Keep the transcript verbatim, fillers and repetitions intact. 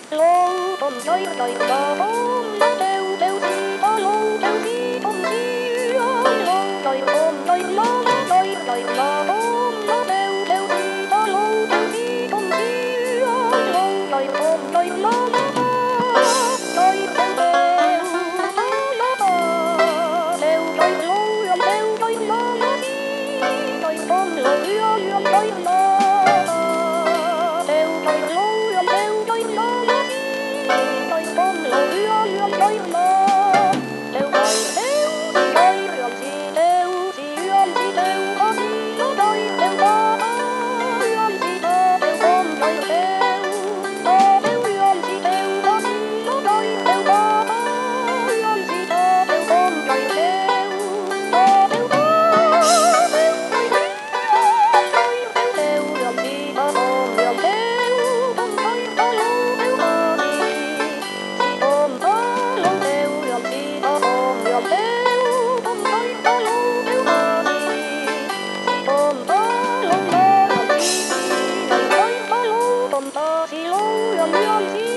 lô tôm chơi đời bờ bóng nó đeo đeo gì ta lô đeo gì tôm gì lô đời tôm đời nó đời đời bờ bóng nó đeo đeo gì ta lô đeo gì tôm gì lô đời tôm đời nó đời đeo đeo nó đeo đời lô đeo đời nó đời tôm lô đeo đời nó đeo đời lô đeo đời nó đời tôm lô đeo đời nó đeo đời đeo đời làm gì đeo gì làm gì đeo có gì nó đời đeo ta làm gì ta đeo tôm đời đeo ta đeo làm gì đeo có gì nó đời đeo ta làm gì ta đeo tôm đời đeo ta đeo ta đeo đời đeo đeo làm gì ta tôm làm đeo tôm đời ta lô đeo ta gì tôm ta lô đeo làm gì ta tôm làm đeo tôm đời ta lô đeo ta gì tôm ta lô đeo làm gì đời đời ta lô tôm ta gì lô làm làm gì